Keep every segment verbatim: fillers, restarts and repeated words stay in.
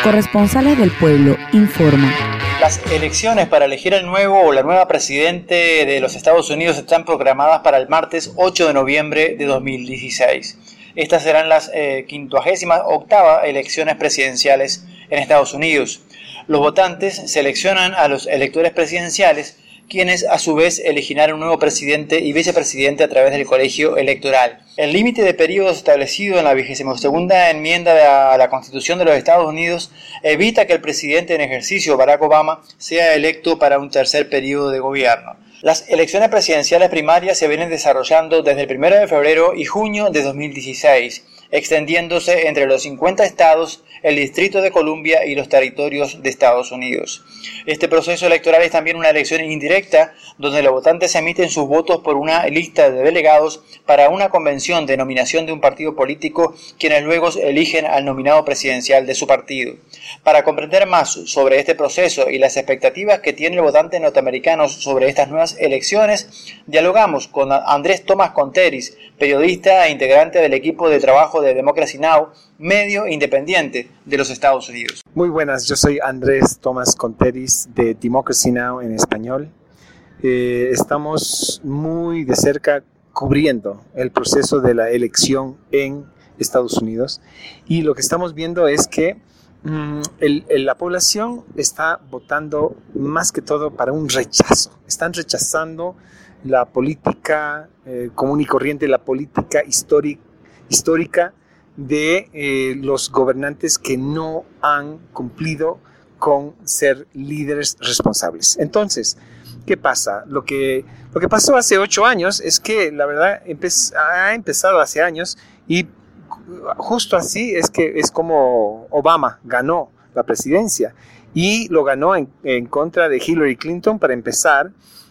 Corresponsales del Pueblo informan. Las elecciones para elegir el nuevo o la nueva presidente de los Estados Unidos están programadas para el martes ocho de noviembre de dos mil dieciséis. Estas serán las eh, quincuagésima octava elecciones presidenciales en Estados Unidos. Los votantes seleccionan a los electores presidenciales, quienes a su vez elegirán un nuevo presidente y vicepresidente a través del colegio electoral. El límite de periodos establecido en la vigésima segunda enmienda de la, la Constitución de los Estados Unidos evita que el presidente en ejercicio, Barack Obama, sea electo para un tercer periodo de gobierno. Las elecciones presidenciales primarias se vienen desarrollando desde el primero de febrero y junio de dos mil dieciséis, extendiéndose entre los cincuenta estados, el Distrito de Columbia y los territorios de Estados Unidos. Este proceso electoral es también una elección indirecta, donde los votantes emiten sus votos por una lista de delegados para una convención de nominación de un partido político, quienes luego eligen al nominado presidencial de su partido. Para comprender más sobre este proceso y las expectativas que tiene el votante norteamericano sobre estas nuevas elecciones, dialogamos con Andrés Tomás Conteris, periodista e integrante del equipo de trabajo de Democracy Now!, medio independiente de los Estados Unidos. Muy buenas, yo soy Andrés Tomás Conteris de Democracy Now! En español. Eh, estamos muy de cerca cubriendo el proceso de la elección en Estados Unidos y lo que estamos viendo es que mm, el, el, la población está votando más que todo para un rechazo. Están rechazando la política eh, común y corriente, la política histórica, histórica de eh, los gobernantes que no han cumplido con ser líderes responsables. Entonces, ¿qué pasa? Lo que, lo que pasó hace ocho años es que la verdad empe- ha empezado hace años y justo así es que es como Obama ganó la presidencia y lo ganó en, en contra de Hillary Clinton para empezar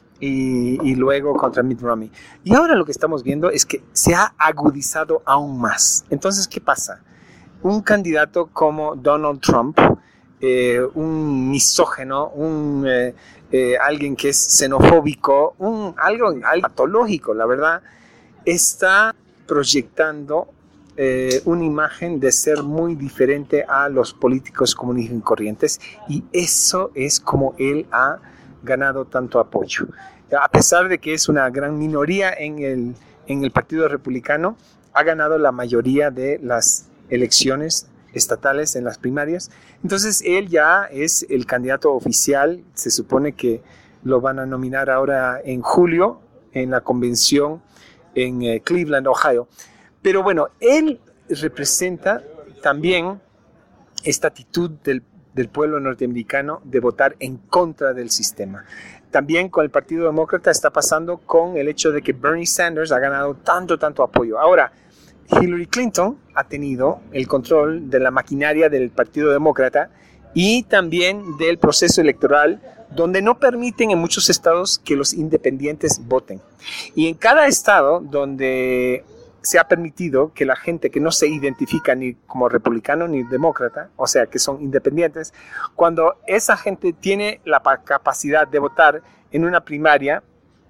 y, y luego contra Mitt Romney. Y ahora lo que estamos viendo es que se ha agudizado aún más. Entonces, ¿qué pasa? Un candidato como Donald Trump, eh, un misógino, un, eh, eh, alguien que es xenofóbico, un, algo, algo patológico, la verdad, está proyectando eh, una imagen de ser muy diferente a los políticos comunes y corrientes, y eso es como él ha ganado tanto apoyo. A pesar de que es una gran minoría en el, en el Partido Republicano, ha ganado la mayoría de las elecciones estatales en las primarias. Entonces él ya es el candidato oficial. Se supone que lo van a nominar ahora en julio en la convención en eh, Cleveland, Ohio. Pero bueno, él representa también esta actitud del del pueblo norteamericano de votar en contra del sistema. También con el Partido Demócrata está pasando con el hecho de que Bernie Sanders ha ganado tanto, tanto apoyo. Ahora, Hillary Clinton ha tenido el control de la maquinaria del Partido Demócrata y también del proceso electoral, donde no permiten en muchos estados que los independientes voten. Y en cada estado donde se ha permitido que la gente que no se identifica ni como republicano ni demócrata, o sea, que son independientes, cuando esa gente tiene la capacidad de votar en una primaria,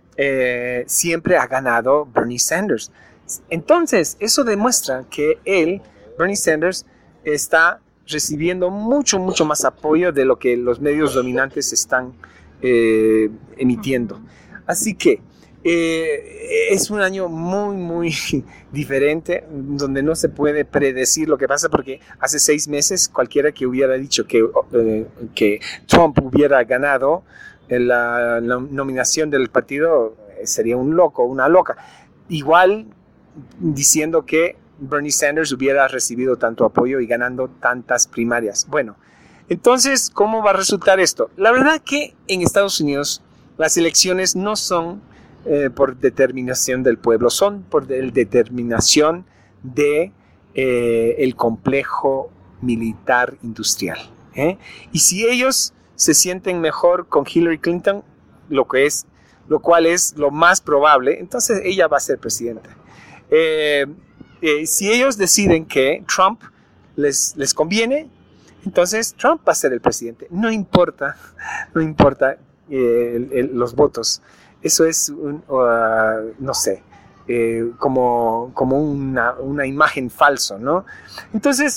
eh, siempre ha ganado Bernie Sanders. Entonces, eso demuestra que él, Bernie Sanders, está recibiendo mucho, mucho más apoyo de lo que los medios dominantes están eh, emitiendo. Así que, Eh, es un año muy, muy diferente, donde no se puede predecir lo que pasa, porque hace seis meses cualquiera que hubiera dicho que, eh, que Trump hubiera ganado la, la nominación del partido sería un loco, una loca. Igual diciendo que Bernie Sanders hubiera recibido tanto apoyo y ganando tantas primarias. Bueno, entonces, ¿cómo va a resultar esto? La verdad que en Estados Unidos las elecciones no son Eh, por determinación del pueblo, son por de, determinación de eh, el complejo militar industrial. ¿eh? Y si ellos se sienten mejor con Hillary Clinton, lo que es, lo cual es lo más probable, entonces ella va a ser presidenta. Eh, eh, si ellos deciden que Trump les, les conviene, entonces Trump va a ser el presidente. No importa, no importa eh, el, el, los votos. Eso es, un, uh, no sé, eh, como, como una, una imagen falso, ¿no? Entonces,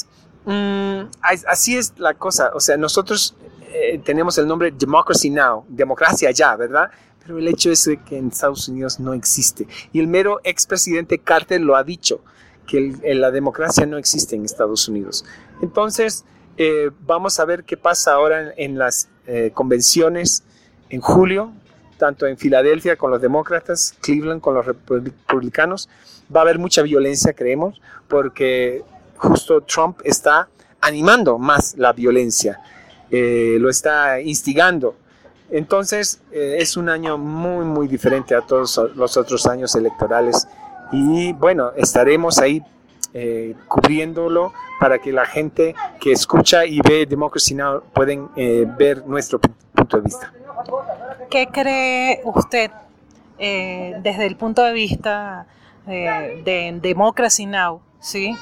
Mm, así es la cosa. O sea, nosotros eh, tenemos el nombre Democracy Now, democracia ya, ¿verdad? Pero el hecho es que en Estados Unidos no existe. Y el mero expresidente Carter lo ha dicho, que el, el, la democracia no existe en Estados Unidos. Entonces, eh, vamos a ver qué pasa ahora en, en las eh, convenciones en julio, tanto en Filadelfia con los demócratas, Cleveland con los republicanos. Va a haber mucha violencia, creemos, porque justo Trump está animando más la violencia, eh, lo está instigando. Entonces, eh, es un año muy, muy diferente a todos los otros años electorales. Y bueno, estaremos ahí eh, cubriéndolo para que la gente que escucha y ve Democracy Now! Pueden eh, ver nuestro punto de vista. ¿Qué cree usted eh, desde el punto de vista eh, de Democracy Now!, ¿sí?,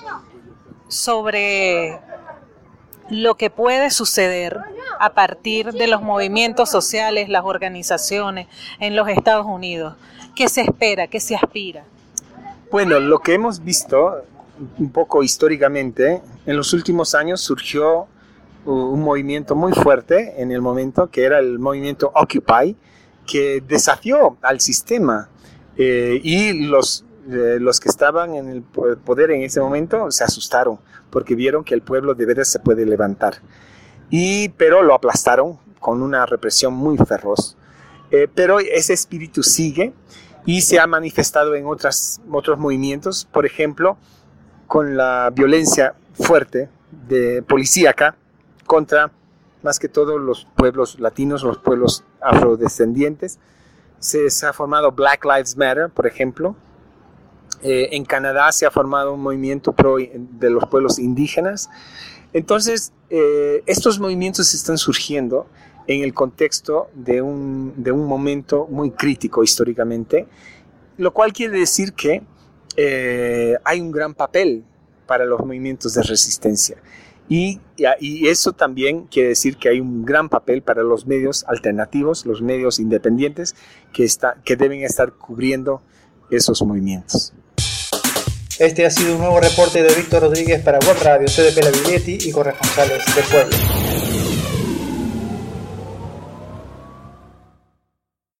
sobre lo que puede suceder a partir de los movimientos sociales, las organizaciones en los Estados Unidos? ¿Qué se espera? ¿Qué se aspira? Bueno, lo que hemos visto un poco históricamente, en los últimos años surgió un movimiento muy fuerte en el momento, que era el movimiento Occupy, que desafió al sistema eh, y los, eh, los que estaban en el poder en ese momento se asustaron porque vieron que el pueblo de veras se puede levantar. Y, pero lo aplastaron con una represión muy feroz. Eh, pero ese espíritu sigue y se ha manifestado en otras, otros movimientos, por ejemplo, con la violencia fuerte de policíaca contra más que todo los pueblos latinos, los pueblos afrodescendientes. Se, se ha formado Black Lives Matter, por ejemplo. Eh, en Canadá se ha formado un movimiento pro de los pueblos indígenas. Entonces, eh, estos movimientos están surgiendo en el contexto de un, de un momento muy crítico históricamente, lo cual quiere decir que eh, hay un gran papel para los movimientos de resistencia. Y, y eso también quiere decir que hay un gran papel para los medios alternativos, los medios independientes, que, está, que deben estar cubriendo esos movimientos. Este ha sido un nuevo reporte de Víctor Rodríguez para Web Radio, C D P La Viglietti y corresponsales del pueblo.